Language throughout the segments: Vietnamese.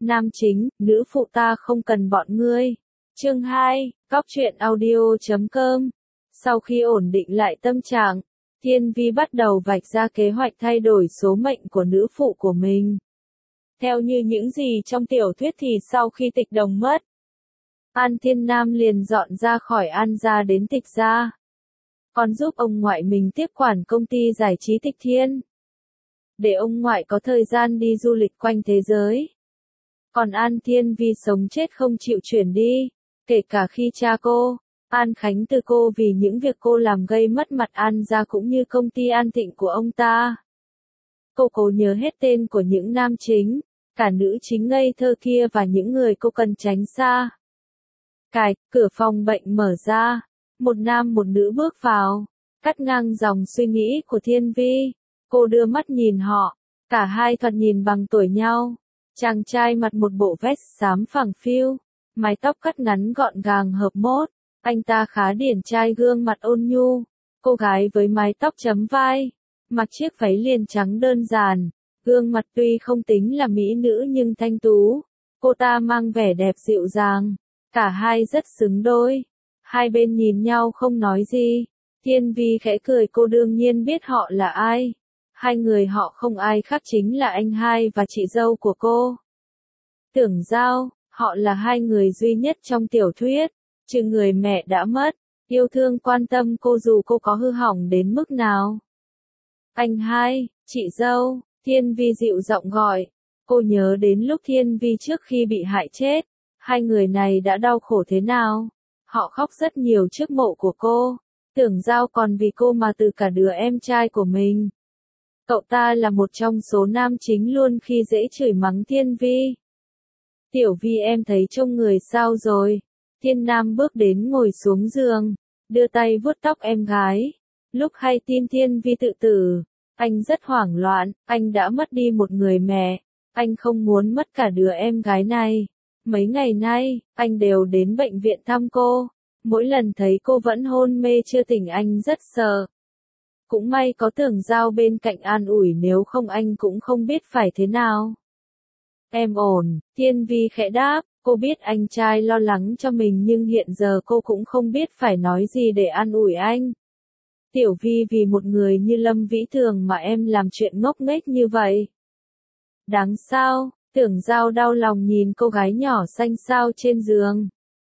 Nam chính, nữ phụ ta không cần bọn ngươi. Chương 2, Cóc truyện audio.com. Sau khi ổn định lại tâm trạng, Thiên Vi bắt đầu vạch ra kế hoạch thay đổi số mệnh của nữ phụ của mình. Theo như những gì trong tiểu thuyết thì sau khi Tịch Đồng mất, An Thiên Nam liền dọn ra khỏi An gia đến Tịch gia, còn giúp ông ngoại mình tiếp quản công ty giải trí Tịch Thiên, để ông ngoại có thời gian đi du lịch quanh thế giới. Còn An Thiên Vi sống chết không chịu chuyển đi, kể cả khi cha cô, An Khánh từ cô vì những việc cô làm gây mất mặt An gia cũng như công ty An Thịnh của ông ta. Cô cố nhớ hết tên của những nam chính, cả nữ chính ngây thơ kia và những người cô cần tránh xa. Cửa phòng bệnh mở ra, một nam một nữ bước vào, cắt ngang dòng suy nghĩ của Thiên Vi. Cô đưa mắt nhìn họ, cả hai thoạt nhìn bằng tuổi nhau. Chàng trai mặc một bộ vest xám phẳng phiu, mái tóc cắt ngắn gọn gàng hợp mốt, anh ta khá điển trai gương mặt ôn nhu. Cô gái với mái tóc chấm vai, mặc chiếc váy liền trắng đơn giản, gương mặt tuy không tính là mỹ nữ nhưng thanh tú. Cô ta mang vẻ đẹp dịu dàng, cả hai rất xứng đôi. Hai bên nhìn nhau không nói gì. Thiên Vi khẽ cười, cô đương nhiên biết họ là ai. Hai người họ không ai khác chính là anh hai và chị dâu của cô. Tưởng Giao, họ là hai người duy nhất trong tiểu thuyết, trừ người mẹ đã mất, yêu thương quan tâm cô dù cô có hư hỏng đến mức nào. Anh hai, chị dâu, Thiên Vi dịu giọng gọi. Cô nhớ đến lúc Thiên Vi trước khi bị hại chết, hai người này đã đau khổ thế nào. Họ khóc rất nhiều trước mộ của cô. Tưởng Giao còn vì cô mà từ cả đứa em trai của mình. Cậu ta là một trong số nam chính luôn khi dễ chửi mắng Thiên Vi. Tiểu Vi em thấy trông người sao rồi? Thiên Nam bước đến ngồi xuống giường, đưa tay vuốt tóc em gái. Lúc hay tin Thiên Vi tự tử, anh rất hoảng loạn, anh đã mất đi một người mẹ. Anh không muốn mất cả đứa em gái này. Mấy ngày nay, anh đều đến bệnh viện thăm cô. Mỗi lần thấy cô vẫn hôn mê chưa tỉnh anh rất sợ. Cũng may có Tưởng Giao bên cạnh an ủi, nếu không anh cũng không biết phải thế nào. Em ổn, Thiên Vi khẽ đáp, cô biết anh trai lo lắng cho mình nhưng hiện giờ cô cũng không biết phải nói gì để an ủi anh. Tiểu Vi, vì một người như Lâm Vĩ Thường mà em làm chuyện ngốc nghếch như vậy. Đáng sao? Tưởng Giao đau lòng nhìn cô gái nhỏ xanh xao trên giường.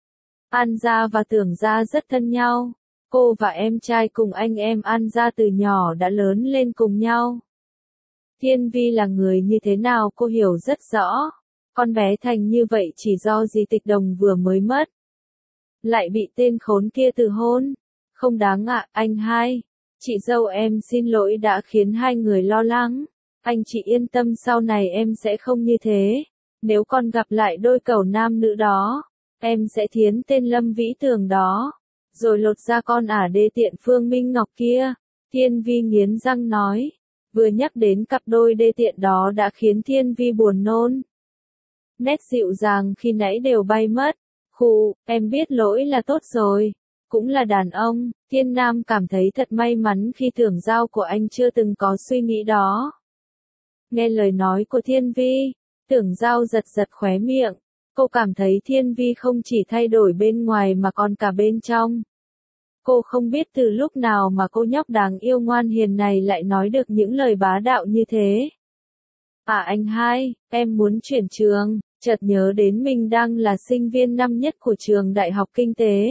An gia và Tưởng gia rất thân nhau. Cô và em trai cùng anh em An gia từ nhỏ đã lớn lên cùng nhau. Thiên Vi là người như thế nào cô hiểu rất rõ. Con bé thành như vậy chỉ do dì Tịch Đồng vừa mới mất. Lại bị tên khốn kia từ hôn. Không đáng ạ, anh hai. Chị dâu em xin lỗi đã khiến hai người lo lắng. Anh chị yên tâm, sau này em sẽ không như thế. Nếu con gặp lại đôi cẩu nam nữ đó, em sẽ thiến tên Lâm Vĩ Tường đó, rồi lột ra con ả đê tiện Phương Minh Ngọc kia. Thiên Vi nghiến răng nói. Vừa nhắc đến cặp đôi đê tiện đó đã khiến Thiên Vi buồn nôn. Nét dịu dàng khi nãy đều bay mất. Khụ, em biết lỗi là tốt rồi. Cũng là đàn ông. Thiên Nam cảm thấy thật may mắn khi Tưởng Giao của anh chưa từng có suy nghĩ đó. Nghe lời nói của Thiên Vi, Tưởng Giao giật giật khóe miệng. Cô cảm thấy Thiên Vi không chỉ thay đổi bên ngoài mà còn cả bên trong. Cô không biết từ lúc nào mà cô nhóc đáng yêu ngoan hiền này lại nói được những lời bá đạo như thế. À anh hai, em muốn chuyển trường, chợt nhớ đến mình đang là sinh viên năm nhất của trường Đại học Kinh tế.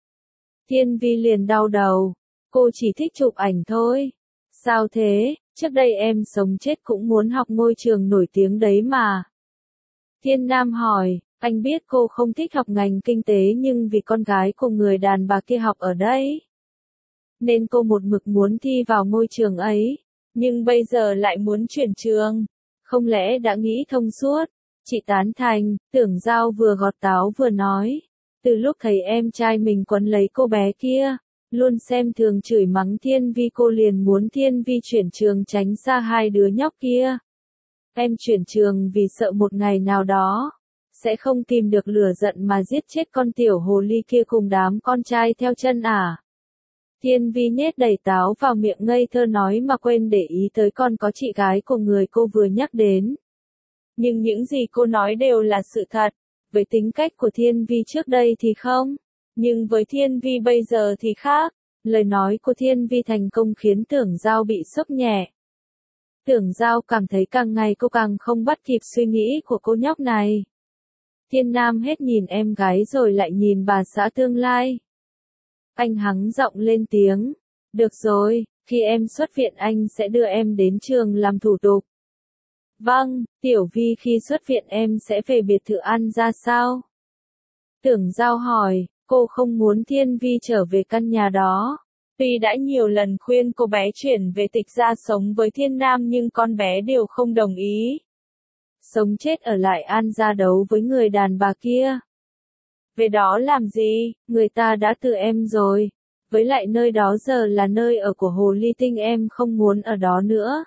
Thiên Vi liền đau đầu, cô chỉ thích chụp ảnh thôi. Sao thế, trước đây em sống chết cũng muốn học ngôi trường nổi tiếng đấy mà. Thiên Nam hỏi, anh biết cô không thích học ngành kinh tế nhưng vì con gái của người đàn bà kia học ở đây, nên cô một mực muốn thi vào ngôi trường ấy, nhưng bây giờ lại muốn chuyển trường. Không lẽ đã nghĩ thông suốt? Chị tán thành, Tưởng Giao vừa gọt táo vừa nói. Từ lúc thấy em trai mình quấn lấy cô bé kia, luôn xem thường chửi mắng Thiên Vi, cô liền muốn Thiên Vi chuyển trường tránh xa hai đứa nhóc kia. Em chuyển trường vì sợ một ngày nào đó sẽ không kìm được lửa giận mà giết chết con tiểu hồ ly kia cùng đám con trai theo chân à. Thiên Vi nhét đầy táo vào miệng ngây thơ nói mà quên để ý tới còn có chị gái của người cô vừa nhắc đến. Nhưng những gì cô nói đều là sự thật. Với tính cách của Thiên Vi trước đây thì không. Nhưng với Thiên Vi bây giờ thì khác. Lời nói của Thiên Vi thành công khiến Tưởng Giao bị sốc nhẹ. Tưởng Giao cảm thấy càng ngày cô càng không bắt kịp suy nghĩ của cô nhóc này. Thiên Nam hết nhìn em gái rồi lại nhìn bà xã tương lai. Anh hắng giọng lên tiếng. Được rồi, khi em xuất viện anh sẽ đưa em đến trường làm thủ tục. Vâng, Tiểu Vi khi xuất viện em sẽ về biệt thự ăn ra sao? Tưởng Giao hỏi, cô không muốn Thiên Vi trở về căn nhà đó. Tuy đã nhiều lần khuyên cô bé chuyển về Tịch Gia sống với Thiên Nam nhưng con bé đều không đồng ý. Sống chết ở lại An Gia đấu với người đàn bà kia. Về đó làm gì, người ta đã từ em rồi. Với lại nơi đó giờ là nơi ở của Hồ Ly Tinh em không muốn ở đó nữa.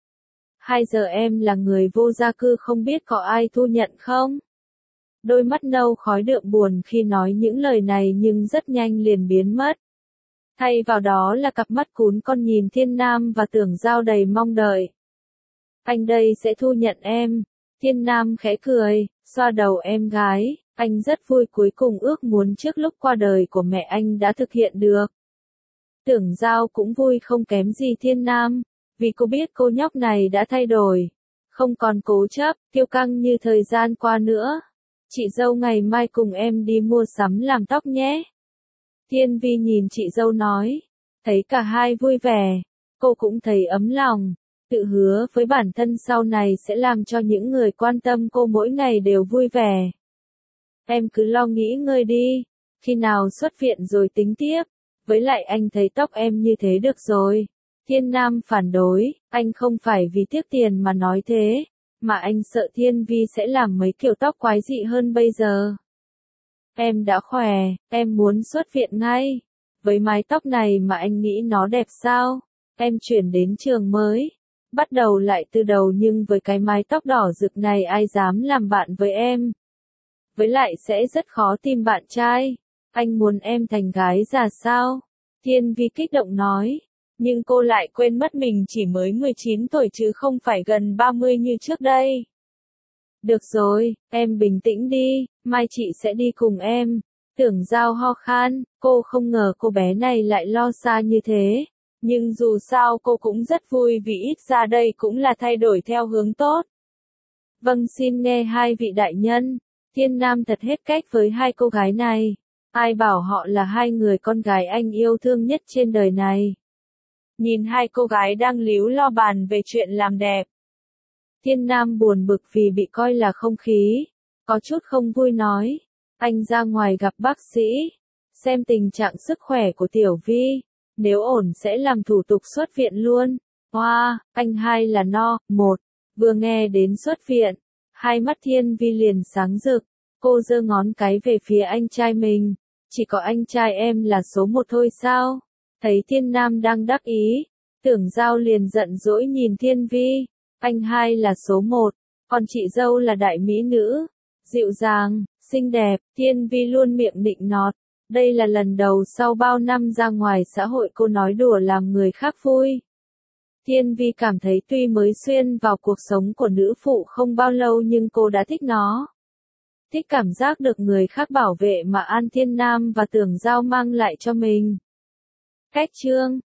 2 giờ em là người vô gia cư không biết có ai thu nhận không? Đôi mắt nâu khói đượm buồn khi nói những lời này nhưng rất nhanh liền biến mất. Thay vào đó là cặp mắt cún con nhìn Thiên Nam và Tưởng Giao đầy mong đợi. Anh đây sẽ thu nhận em. Thiên Nam khẽ cười, xoa đầu em gái, anh rất vui cuối cùng ước muốn trước lúc qua đời của mẹ anh đã thực hiện được. Tưởng Giao cũng vui không kém gì Thiên Nam, vì cô biết cô nhóc này đã thay đổi, không còn cố chấp, kiêu căng như thời gian qua nữa. Chị dâu ngày mai cùng em đi mua sắm làm tóc nhé. Thiên Vi nhìn chị dâu nói, thấy cả hai vui vẻ, cô cũng thấy ấm lòng, tự hứa với bản thân sau này sẽ làm cho những người quan tâm cô mỗi ngày đều vui vẻ. Em cứ lo nghĩ ngơi đi, khi nào xuất viện rồi tính tiếp, với lại anh thấy tóc em như thế được rồi. Thiên Nam phản đối, anh không phải vì tiếc tiền mà nói thế, mà anh sợ Thiên Vi sẽ làm mấy kiểu tóc quái dị hơn bây giờ. Em đã khỏe, em muốn xuất viện ngay. Với mái tóc này mà anh nghĩ nó đẹp sao? Em chuyển đến trường mới. Bắt đầu lại từ đầu nhưng với cái mái tóc đỏ rực này ai dám làm bạn với em. Với lại sẽ rất khó tìm bạn trai. Anh muốn em thành gái già sao? Thiên Vi kích động nói. Nhưng cô lại quên mất mình chỉ mới 19 tuổi chứ không phải gần 30 như trước đây. Được rồi, em bình tĩnh đi, mai chị sẽ đi cùng em. Tưởng Giao ho khan, cô không ngờ cô bé này lại lo xa như thế. Nhưng dù sao cô cũng rất vui vì ít ra đây cũng là thay đổi theo hướng tốt. Vâng xin nghe hai vị đại nhân. Thiên Nam thật hết cách với hai cô gái này. Ai bảo họ là hai người con gái anh yêu thương nhất trên đời này. Nhìn hai cô gái đang líu lo bàn về chuyện làm đẹp. Thiên Nam buồn bực vì bị coi là không khí. Có chút không vui nói. Anh ra ngoài gặp bác sĩ. Xem tình trạng sức khỏe của Tiểu Vi. Nếu ổn sẽ làm thủ tục xuất viện luôn. Hoa, anh hai là no. Một, vừa nghe đến xuất viện. Hai mắt Thiên Vi liền sáng rực. Cô giơ ngón cái về phía anh trai mình. Chỉ có anh trai em là số 1 thôi sao? Thấy Thiên Nam đang đắc ý. Tưởng Giao liền giận dỗi nhìn Thiên Vi. Anh hai là số 1, còn chị dâu là đại mỹ nữ. Dịu dàng, xinh đẹp, Thiên Vi luôn miệng nịnh nọt. Đây là lần đầu sau bao năm ra ngoài xã hội cô nói đùa làm người khác vui. Thiên Vi cảm thấy tuy mới xuyên vào cuộc sống của nữ phụ không bao lâu nhưng cô đã thích nó. Thích cảm giác được người khác bảo vệ mà An Thiên Nam và Tưởng Giao mang lại cho mình. Cách chương